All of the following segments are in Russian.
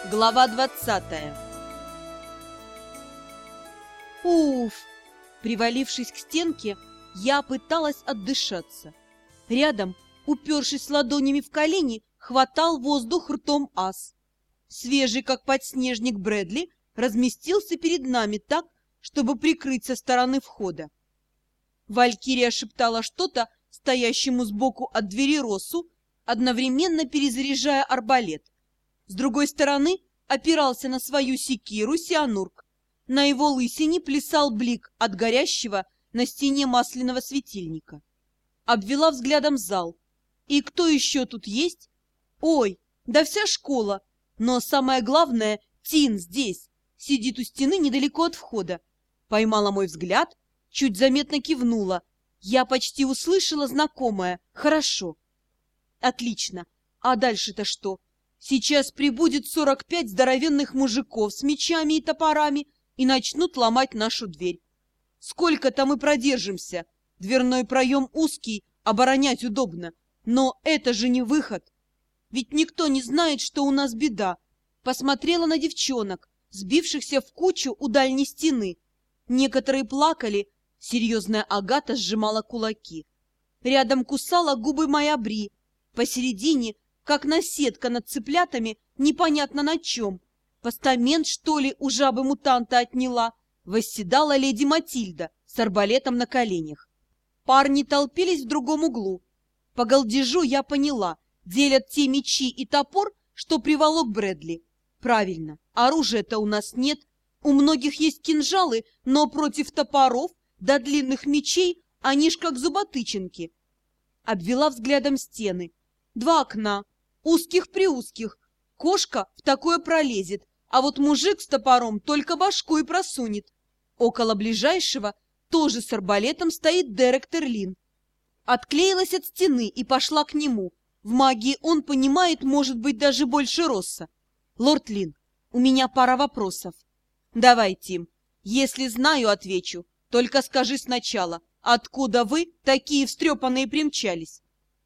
Глава 20. Уф! Привалившись к стенке, я пыталась отдышаться. Рядом, упершись ладонями в колени, хватал воздух ртом ас. Свежий, как подснежник, Брэдли разместился перед нами так, чтобы прикрыть со стороны входа. Валькирия шептала что-то стоящему сбоку от двери Россу, одновременно перезаряжая арбалет. С другой стороны опирался на свою секиру Сианурк. На его лысине плясал блик от горящего на стене масляного светильника. Обвела взглядом зал. И кто еще тут есть? Ой, да вся школа. Но самое главное, Тин здесь, сидит у стены недалеко от входа. Поймала мой взгляд, чуть заметно кивнула. Я почти услышала знакомое. Хорошо. Отлично. А дальше-то что? Сейчас прибудет 45 здоровенных мужиков с мечами и топорами и начнут ломать нашу дверь. Сколько-то мы продержимся. Дверной проем узкий, оборонять удобно. Но это же не выход. Ведь никто не знает, что у нас беда. Посмотрела на девчонок, сбившихся в кучу у дальней стены. Некоторые плакали, серьезная Агата сжимала кулаки. Рядом кусала губы моя Бри. Посередине, как наседка над цыплятами, непонятно на чем. Постамент, что ли, у жабы-мутанта отняла, восседала леди Матильда с арбалетом на коленях. Парни толпились в другом углу. По галдежу я поняла, делят те мечи и топор, что приволок Брэдли. Правильно, оружия-то у нас нет. У многих есть кинжалы, но против топоров да длинных мечей они ж как зуботычинки. Обвела взглядом стены. 2 окна, узких-приузких. Кошка в такое пролезет, а вот мужик с топором только башку и просунет. Около ближайшего тоже с арбалетом стоит Дерек Терлин. Отклеилась от стены и пошла к нему. В магии он понимает, может быть, даже больше Росса. Лорд Лин, у меня пара вопросов. Давай, Тим. Если знаю, отвечу. Только скажи сначала, откуда вы такие встрепанные примчались?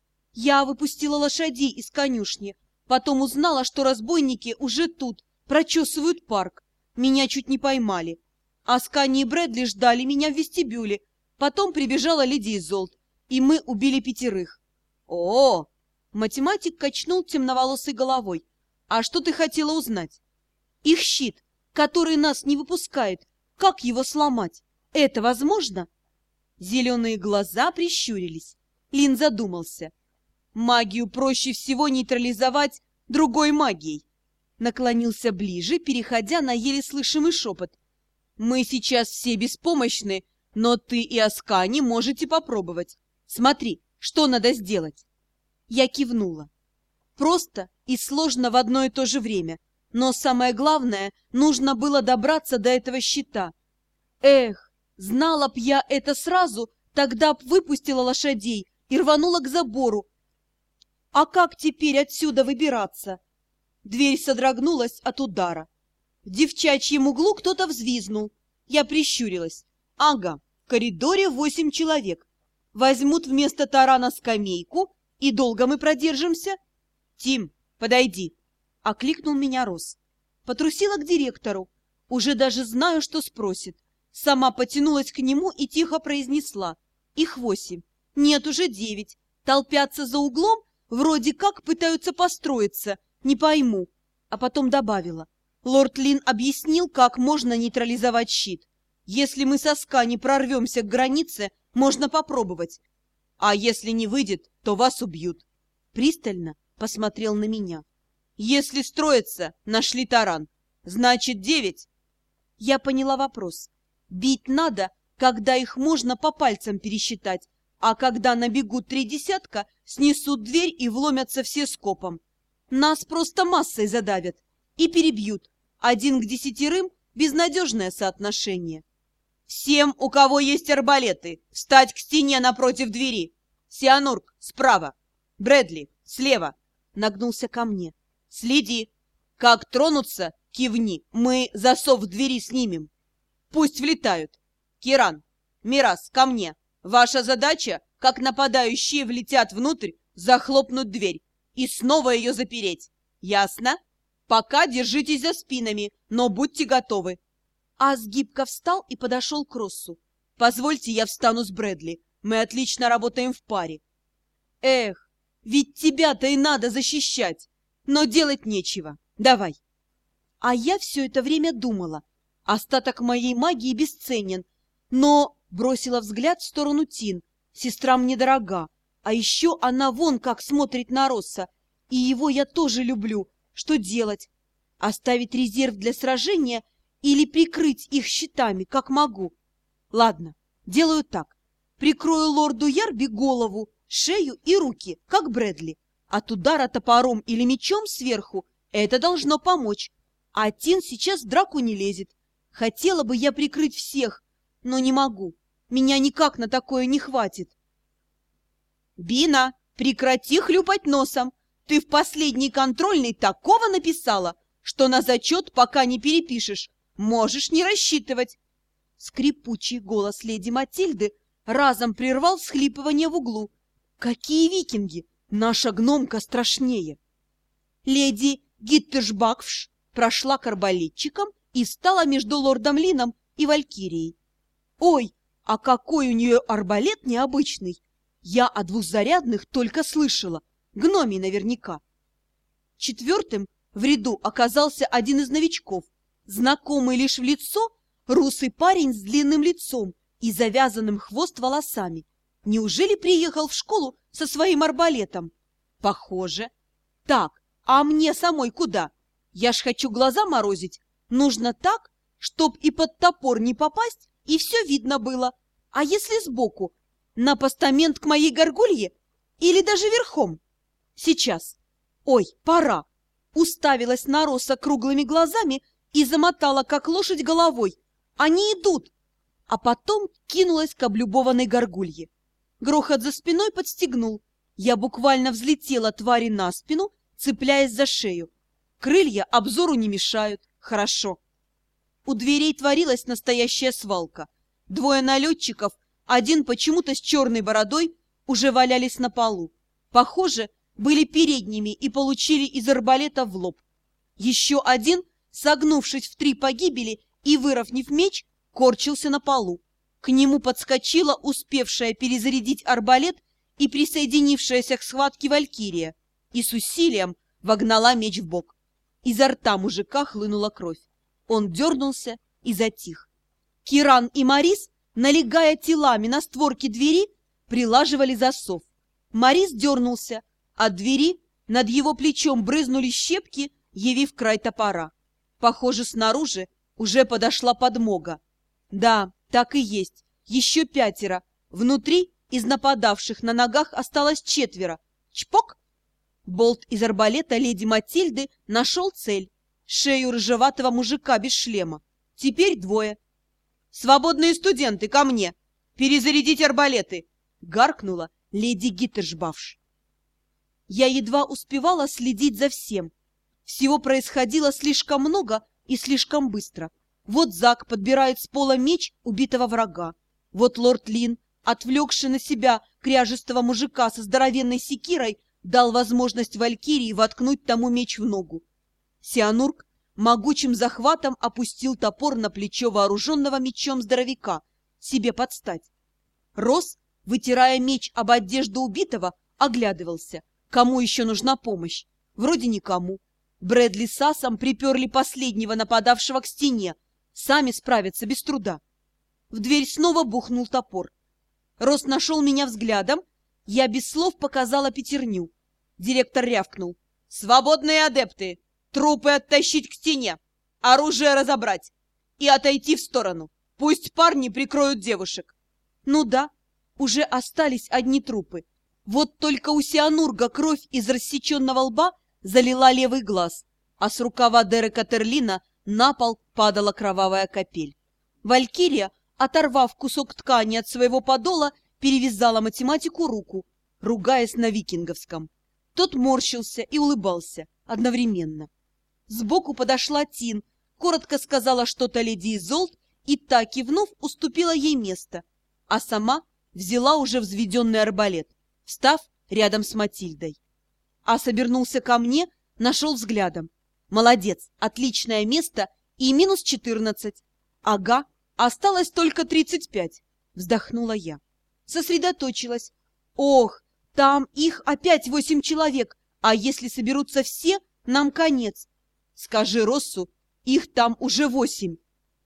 Я выпустила лошадей из конюшни. Потом узнала, что разбойники уже тут, прочесывают парк. Меня чуть не поймали. Аскани и Брэдли ждали меня в вестибюле. Потом прибежала леди Изолт, и мы убили 5. О! Математик качнул темноволосой головой. А что ты хотела узнать? Их щит, который нас не выпускает. Как его сломать? Это возможно? Зеленые глаза прищурились. Лин задумался. Магию проще всего нейтрализовать другой магией. Наклонился ближе, переходя на еле слышимый шепот. Мы сейчас все беспомощны, но ты и Аскани можете попробовать. Смотри, что надо сделать. Я кивнула. Просто и сложно в одно и то же время. Но самое главное, нужно было добраться до этого щита. Эх, знала б я это сразу, тогда б выпустила лошадей и рванула к забору. А как теперь отсюда выбираться? Дверь содрогнулась от удара. В девчачьем углу кто-то взвизнул. Я прищурилась. Ага, в коридоре 8 человек. Возьмут вместо тарана скамейку, и долго мы продержимся? Тим, подойди. Окликнул меня Росс. Потрусила к директору. Уже даже знаю, что спросит. Сама потянулась к нему и тихо произнесла. Их 8. Нет, уже 9. Толпятся за углом, вроде как пытаются построиться. Не пойму. А потом добавила. Лорд Лин объяснил, как можно нейтрализовать щит. Если мы со Аскани прорвемся к границе, можно попробовать. А если не выйдет, то вас убьют. Пристально посмотрел на меня. Если строятся, нашли таран. Значит, 9. Я поняла вопрос. Бить надо, когда их можно по пальцам пересчитать, а когда набегут 3 десятка, снесут дверь и вломятся все скопом. Нас просто массой задавят и перебьют. 1 к 10 – безнадежное соотношение. Всем, у кого есть арбалеты, встать к стене напротив двери. Сианурк справа, Брэдли слева. Нагнулся ко мне. Следи. Как тронутся, кивни. Мы засов в двери снимем. Пусть влетают. Киран, Мирас, ко мне. Ваша задача, как нападающие влетят внутрь, захлопнуть дверь и снова ее запереть. Ясно? Пока держитесь за спинами, но будьте готовы. Ас гибко встал и подошел к Россу. Позвольте, я встану с Брэдли. Мы отлично работаем в паре. Эх, ведь тебя-то и надо защищать. Но делать нечего. Давай. А я все это время думала. Остаток моей магии бесценен. Но бросила взгляд в сторону Тин. Сестра мне дорога. А еще она вон как смотрит на Росса. И его я тоже люблю. Что делать? Оставить резерв для сражения или прикрыть их щитами, как могу? Ладно, делаю так. Прикрою лорду Ярби голову, шею и руки, как Брэдли. От удара топором или мечом сверху это должно помочь. А Тин сейчас в драку не лезет. Хотела бы я прикрыть всех, но не могу. Меня никак на такое не хватит. Бина, прекрати хлюпать носом. Ты в последней контрольной такого написала, что на зачет пока не перепишешь. Можешь не рассчитывать. Скрипучий голос леди Матильды разом прервал всхлипывание в углу. Какие викинги! Наша гномка страшнее. Леди Гиттершбакфш прошла к арбалетчикам и встала между лордом Лином и Валькирией. Ой, а какой у нее арбалет необычный! Я о двухзарядных только слышала. Гномий наверняка. Четвертым в ряду оказался один из новичков, знакомый лишь в лицо, русый парень с длинным лицом и завязанным хвост волосами. Неужели приехал в школу со своим арбалетом? Похоже. Так, а мне самой куда? Я ж хочу глаза морозить. Нужно так, чтоб и под топор не попасть, и все видно было. А если сбоку? На постамент к моей горгулье? Или даже верхом? Сейчас. Ой, пора. Уставилась на Росса круглыми глазами и замотала, как лошадь, головой. Они идут. А потом кинулась к облюбованной горгулье. Грохот за спиной подстегнул. Я буквально взлетела твари на спину, цепляясь за шею. Крылья обзору не мешают. Хорошо. У дверей творилась настоящая свалка. Двое налетчиков, один почему-то с черной бородой, уже валялись на полу. Похоже, были передними и получили из арбалета в лоб. Еще один, согнувшись в 3 погибели и выровняв меч, корчился на полу. К нему подскочила успевшая перезарядить арбалет и присоединившаяся к схватке Валькирия и с усилием вогнала меч в бок. Изо рта мужика хлынула кровь. Он дернулся и затих. Киран и Марис, налегая телами на створки двери, прилаживали засов. Марис дернулся. От двери над его плечом брызнули щепки, явив край топора. Похоже, снаружи уже подошла подмога. Да, так и есть. Еще 5. Внутри из нападавших на ногах осталось 4. Чпок! Болт из арбалета леди Матильды нашел цель. Шею рыжеватого мужика без шлема. Теперь 2. «Свободные студенты, ко мне! Перезарядить арбалеты!» — гаркнула леди Гиттершбакфш. Я едва успевала следить за всем. Всего происходило слишком много и слишком быстро. Вот Зак подбирает с пола меч убитого врага. Вот лорд Лин, отвлекший на себя кряжестого мужика со здоровенной секирой, дал возможность Валькирии воткнуть тому меч в ногу. Сианург могучим захватом опустил топор на плечо вооруженного мечом здоровяка, себе подстать. Росс, вытирая меч об одежду убитого, оглядывался. Кому еще нужна помощь? Вроде никому. Брэдли с Асом приперли последнего нападавшего к стене. Сами справятся без труда. В дверь снова бухнул топор. Росс нашел меня взглядом. Я без слов показала 5. Директор рявкнул. «Свободные адепты! Трупы оттащить к стене! Оружие разобрать! И отойти в сторону! Пусть парни прикроют девушек!» Ну да, уже остались одни трупы. Вот только у Сианурга кровь из рассеченного лба залила левый глаз, а с рукава Дерека Терлина на пол падала кровавая капель. Валькирия, оторвав кусок ткани от своего подола, перевязала математику руку, ругаясь на викинговском. Тот морщился и улыбался одновременно. Сбоку подошла Тин, коротко сказала что-то леди Изолт и та, кивнув, уступила ей место, а сама взяла уже взведенный арбалет, встав рядом с Матильдой. Ас обернулся ко мне, нашел взглядом. Молодец, отличное место и минус 14. Ага, осталось только 35. Вздохнула я. Сосредоточилась. Ох, там их опять 8 человек, а если соберутся все, нам конец. Скажи Россу, их там уже 8.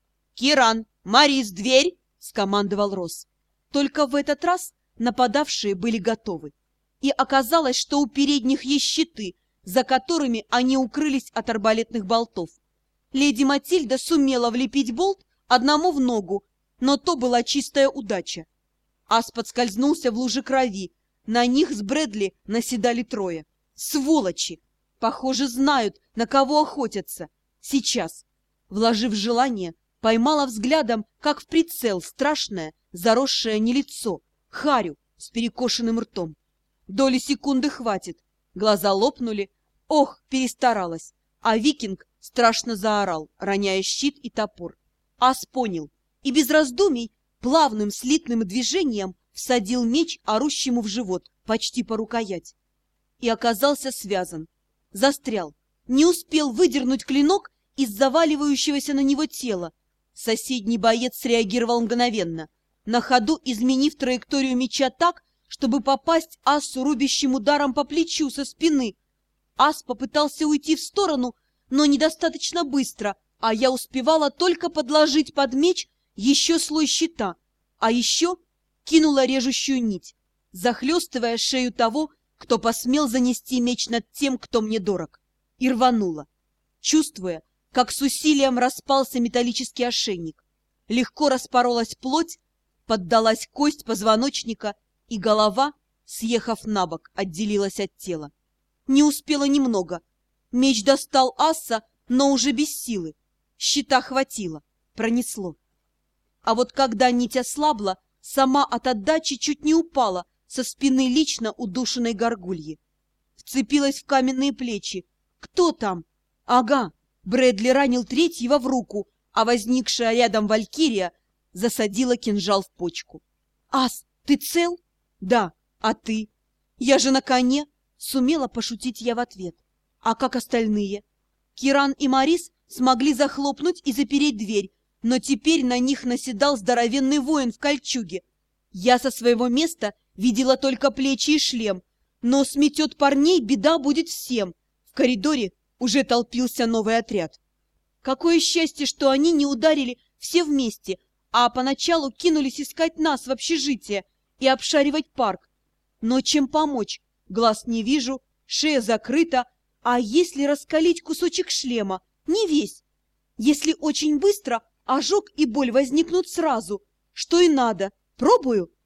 Киран, Марис, дверь! Скомандовал Росс. Только в этот раз нападавшие были готовы. И оказалось, что у передних есть щиты, за которыми они укрылись от арбалетных болтов. Леди Матильда сумела влепить болт одному в ногу, но то была чистая удача. Ас подскользнулся в луже крови. На них с Брэдли наседали 3. Сволочи! Похоже, знают, на кого охотятся. Сейчас, вложив желание, поймала взглядом, как в прицел, страшное, заросшее не лицо, харю с перекошенным ртом. Доли секунды хватит. Глаза лопнули. Ох, перестаралась. А викинг страшно заорал, роняя щит и топор. Ас понял и без раздумий плавным слитным движением всадил меч орущему в живот, почти по рукоять. И оказался связан. Застрял. Не успел выдернуть клинок из заваливающегося на него тела. Соседний боец среагировал мгновенно, на ходу изменив траекторию меча так, чтобы попасть Асу рубящим ударом по плечу со спины. Ас попытался уйти в сторону, но недостаточно быстро, а я успевала только подложить под меч еще слой щита, а еще кинула режущую нить, захлестывая шею того, кто посмел занести меч над тем, кто мне дорог, и рванула, чувствуя, как с усилием распался металлический ошейник. Легко распоролась плоть, поддалась кость позвоночника, и голова, съехав на бок, отделилась от тела. Не успела немного. Меч достал Аса, но уже без силы. Щита хватило, пронесло. А вот когда нить ослабла, сама от отдачи чуть не упала со спины лично удушенной горгульи. Вцепилась в каменные плечи. Кто там? Ага, Брэдли ранил 3-го в руку, а возникшая рядом валькирия засадила кинжал в почку. «Ас, ты цел?» «Да, а ты?» «Я же на коне!» — сумела пошутить я в ответ. «А как остальные?» Киран и Марис смогли захлопнуть и запереть дверь, но теперь на них наседал здоровенный воин в кольчуге. Я со своего места видела только плечи и шлем, но сметет парней, беда будет всем. В коридоре уже толпился новый отряд. Какое счастье, что они не ударили все вместе, а поначалу кинулись искать нас в общежитие и обшаривать парк. Но чем помочь? Глаз не вижу, шея закрыта, а если раскалить кусочек шлема? Не весь. Если очень быстро, ожог и боль возникнут сразу. Что и надо. Пробую.